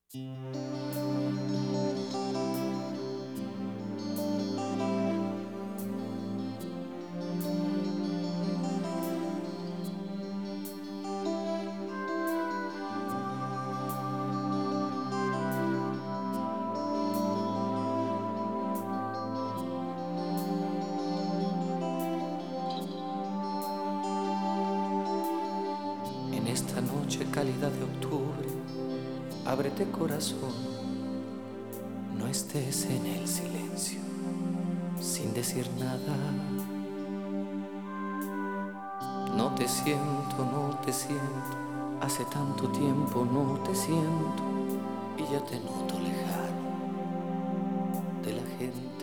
En esta noche cálida de octubre, ábrete corazón, no estés en el silencio, sin decir nada. No te siento, no te siento, hace tanto tiempo no te siento y ya te noto lejano de la gente.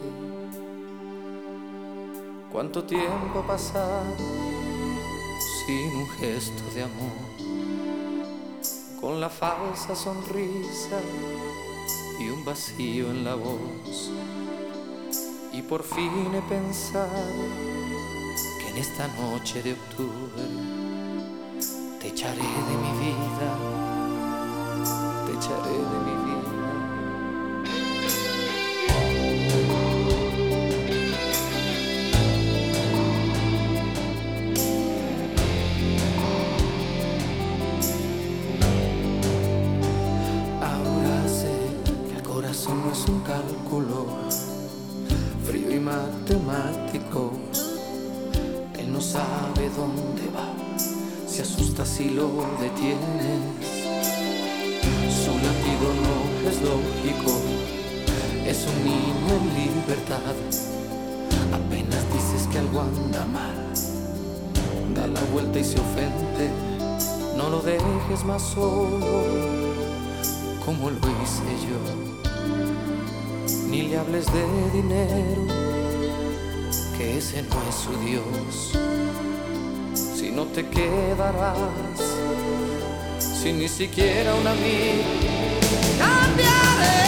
¿Cuánto tiempo ha pasado sin un gesto de amor? Con la falsa sonrisa y un vacío en la voz. Y por fin he pensado que en esta noche de octubre te echaré de mi vida, te echaré de mi vida. No es un cálculo frío y matemático. Él no sabe dónde va, se asusta si lo detienes. Su latido no es lógico, es un niño en libertad. Apenas dices que algo anda mal, da la vuelta y se ofende. No lo dejes más solo como lo hice yo. Ni le hables de dinero, que ese no es su Dios. Si no te quedarás sin ni siquiera un amigo. Cambiaré,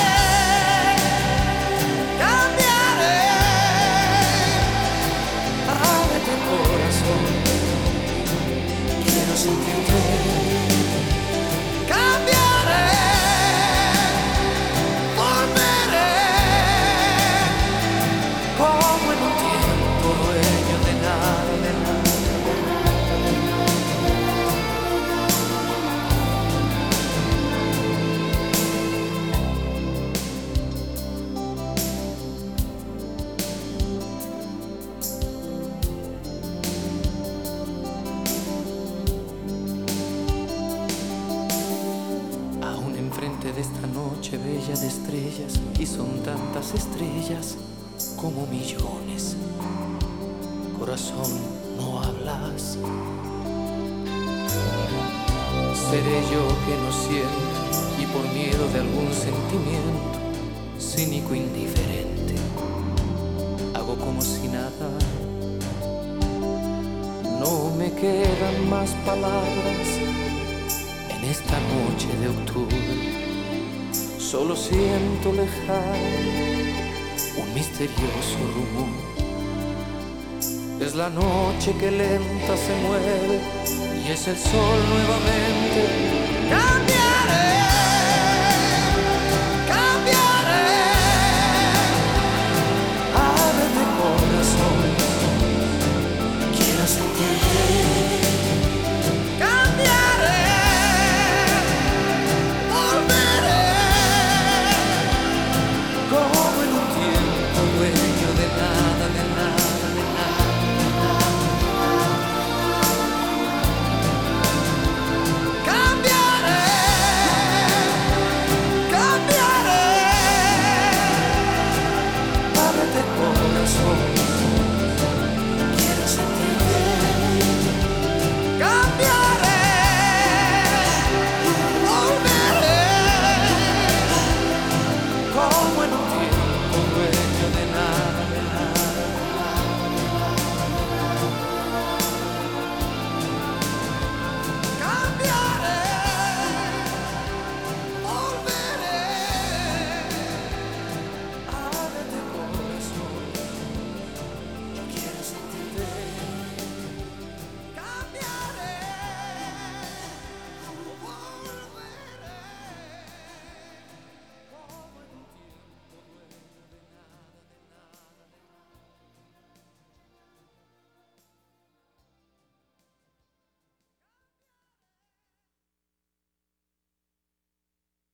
cambiaré. Ábrete corazón, quiero sentirte. Frente de esta noche bella de estrellas, y son tantas estrellas como millones. Corazón, no hablas. Seré yo que no siento, y por miedo de algún sentimiento cínico indiferente, hago como si nada. No me quedan más palabras en esta noche de octubre. Solo siento lejano un misterioso rumor. Es la noche que lenta se mueve y es el sol nuevamente. Cambiaré.